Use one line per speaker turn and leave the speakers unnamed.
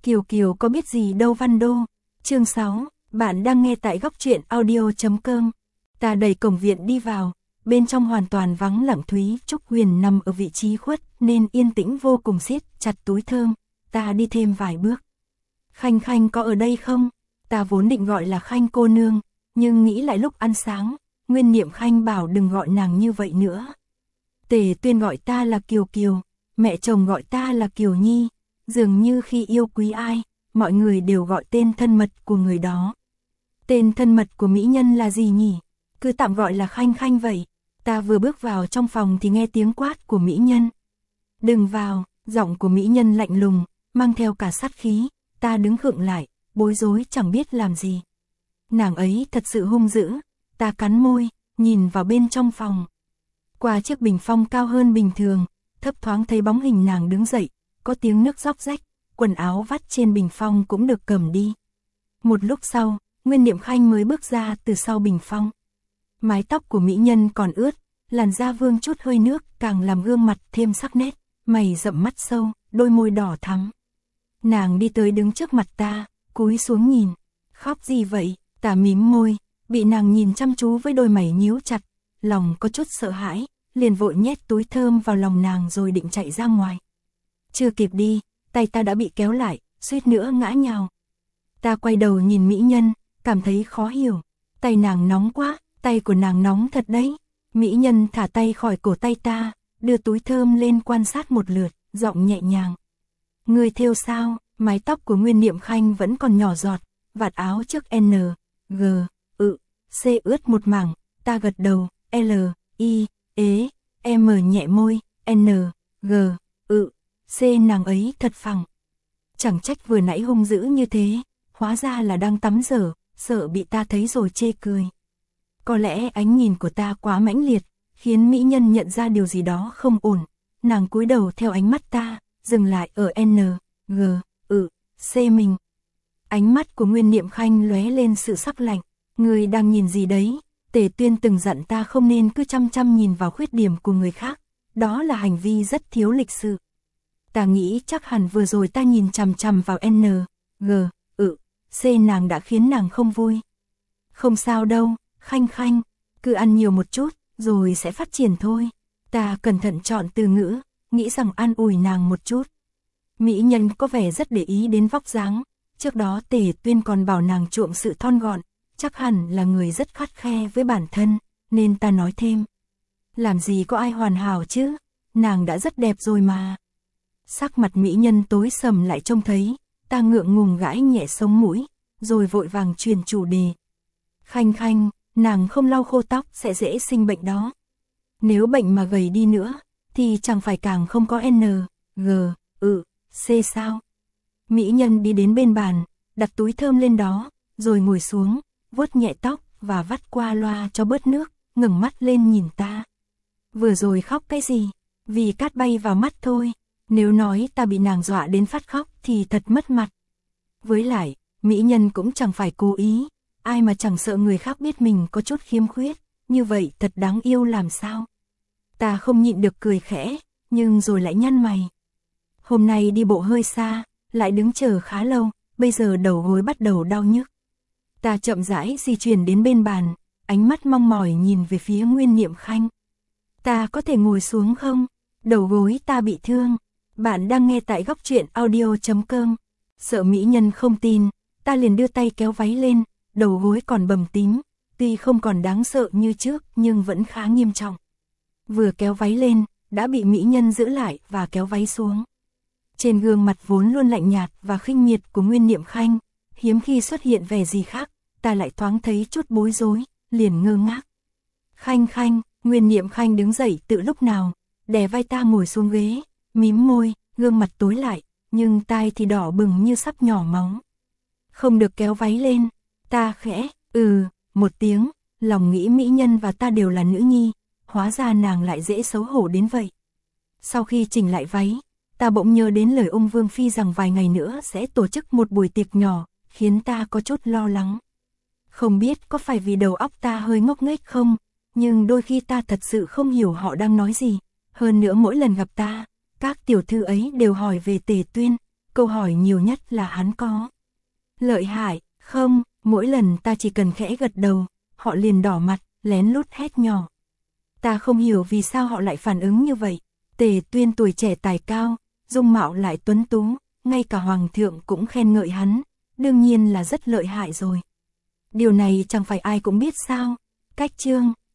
Kiều Kiều có biết gì đâu Văn Đô. Chương 6, bạn đang nghe tại góc truyện audio.com. Ta đẩy cổng viện đi vào, bên trong hoàn toàn vắng lặng. Thúy Trúc Huyền nằm ở vị trí khuất nên yên tĩnh vô cùng, siết chặt túi thơm. Ta đi thêm vài bước. Khanh Khanh có ở đây không? Ta vốn định gọi là Khanh cô nương, nhưng nghĩ lại lúc ăn sáng, Nguyên Niệm Khanh bảo đừng gọi nàng như vậy nữa. Tề Tuyên gọi ta là Kiều Kiều, mẹ chồng gọi ta là Kiều Nhi, dường như khi yêu quý ai, mọi người đều gọi tên thân mật của người đó. Tên thân mật của mỹ nhân là gì nhỉ? Cứ tạm gọi là Khanh Khanh vậy. Ta vừa bước vào trong phòng thì nghe tiếng quát của mỹ nhân. Đừng vào, giọng của mỹ nhân lạnh lùng, mang theo cả sát khí. Ta đứng khựng lại, bối rối chẳng biết làm gì. Nàng ấy thật sự hung dữ. Ta cắn môi, nhìn vào bên trong phòng. Qua chiếc bình phong cao hơn bình thường, thấp thoáng thấy bóng hình nàng đứng dậy, có tiếng nước róc rách, quần áo vắt trên bình phong cũng được cầm đi. Một lúc sau, Nguyên Niệm Khanh mới bước ra từ sau bình phong. Mái tóc của mỹ nhân còn ướt, làn da vương chút hơi nước càng làm gương mặt thêm sắc nét, mày rậm mắt sâu, đôi môi đỏ thắm. Nàng đi tới đứng trước mặt ta, cúi xuống nhìn. Khóc gì vậy? Ta mím môi, bị nàng nhìn chăm chú với đôi mày nhíu chặt, lòng có chút sợ hãi, liền vội nhét túi thơm vào lòng nàng rồi định chạy ra ngoài. Chưa kịp đi, tay ta đã bị kéo lại, suýt nữa ngã nhào. Ta quay đầu nhìn mỹ nhân, cảm thấy khó hiểu. Tay nàng nóng quá, tay của nàng nóng thật đấy. Mỹ nhân thả tay khỏi cổ tay ta, đưa túi thơm lên quan sát một lượt, giọng nhẹ nhàng. Ngươi thêu sao? Mái tóc của Nguyên Niệm Khanh vẫn còn nhỏ giọt, vạt áo trước N, G, C ướt một mảng. Ta gật đầu, L, I, E, M nhẹ môi, N, G, C. Nàng ấy thật phẳng. Chẳng trách vừa nãy hung dữ như thế, hóa ra là đang tắm dở, sợ bị ta thấy rồi chê cười. Có lẽ ánh nhìn của ta quá mãnh liệt, khiến mỹ nhân nhận ra điều gì đó không ổn. Nàng cúi đầu theo ánh mắt ta, dừng lại ở N, G, C mình. Ánh mắt của Nguyên Niệm Khanh lóe lên sự sắc lạnh. Người đang nhìn gì đấy? Tề Tuyên từng dặn ta không nên cứ chăm chăm nhìn vào khuyết điểm của người khác. Đó là hành vi rất thiếu lịch sự. Ta nghĩ chắc hẳn vừa rồi ta nhìn chằm chằm vào N, G, C nàng đã khiến nàng không vui. Không sao đâu, Khanh Khanh, cứ ăn nhiều một chút, rồi sẽ phát triển thôi. Ta cẩn thận chọn từ ngữ, nghĩ rằng an ủi nàng một chút. Mỹ nhân có vẻ rất để ý đến vóc dáng. Trước đó Tề Tuyên còn bảo nàng chuộng sự thon gọn, chắc hẳn là người rất khắt khe với bản thân, nên ta nói thêm. Làm gì có ai hoàn hảo chứ, nàng đã rất đẹp rồi mà. Sắc mặt mỹ nhân tối sầm lại trông thấy, ta ngượng ngùng gãi nhẹ sống mũi, rồi vội vàng truyền chủ đề. Khanh Khanh, nàng không lau khô tóc sẽ dễ sinh bệnh đó. Nếu bệnh mà gầy đi nữa, thì chẳng phải càng không có N, G, C sao? Mỹ nhân đi đến bên bàn, đặt túi thơm lên đó, rồi ngồi xuống, vuốt nhẹ tóc và vắt qua loa cho bớt nước, ngẩng mắt lên nhìn ta. Vừa rồi khóc cái gì? Vì cát bay vào mắt thôi. Nếu nói ta bị nàng dọa đến phát khóc thì thật mất mặt. Với lại, mỹ nhân cũng chẳng phải cố ý, ai mà chẳng sợ người khác biết mình có chút khiếm khuyết, như vậy thật đáng yêu làm sao. Ta không nhịn được cười khẽ, nhưng rồi lại nhăn mày. Hôm nay đi bộ hơi xa, lại đứng chờ khá lâu, bây giờ đầu gối bắt đầu đau nhức. Ta chậm rãi di chuyển đến bên bàn, ánh mắt mong mỏi nhìn về phía Nguyên Niệm Khanh. Ta có thể ngồi xuống không? Đầu gối ta bị thương. Bạn đang nghe tại góc truyện audio.com. Sợ mỹ nhân không tin, ta liền đưa tay kéo váy lên, đầu gối còn bầm tím, tuy không còn đáng sợ như trước nhưng vẫn khá nghiêm trọng. Vừa kéo váy lên, đã bị mỹ nhân giữ lại và kéo váy xuống. Trên gương mặt vốn luôn lạnh nhạt và khinh miệt của Nguyên Niệm Khanh, hiếm khi xuất hiện vẻ gì khác, ta lại thoáng thấy chút bối rối, liền ngơ ngác. Khanh Khanh, Nguyên Niệm Khanh đứng dậy tự lúc nào, đè vai ta ngồi xuống ghế, mím môi, gương mặt tối lại, nhưng tai thì đỏ bừng như sắp nhỏ máu. Không được kéo váy lên, ta khẽ, một tiếng, lòng nghĩ mỹ nhân và ta đều là nữ nhi, hóa ra nàng lại dễ xấu hổ đến vậy. Sau khi chỉnh lại váy, ta bỗng nhớ đến lời ông Vương Phi rằng vài ngày nữa sẽ tổ chức một buổi tiệc nhỏ, khiến ta có chút lo lắng. Không biết có phải vì đầu óc ta hơi ngốc nghếch không, nhưng đôi khi ta thật sự không hiểu họ đang nói gì. Hơn nữa mỗi lần gặp ta, các tiểu thư ấy đều hỏi về Tề Tuyên, câu hỏi nhiều nhất là hắn có lợi hại không, mỗi lần ta chỉ cần khẽ gật đầu, họ liền đỏ mặt, lén lút hét nhỏ. Ta không hiểu vì sao họ lại phản ứng như vậy. Tề Tuyên tuổi trẻ tài cao, dung mạo lại tuấn tú, ngay cả hoàng thượng cũng khen ngợi hắn, đương nhiên là rất lợi hại rồi. Điều này chẳng phải ai cũng biết sao. Cách chương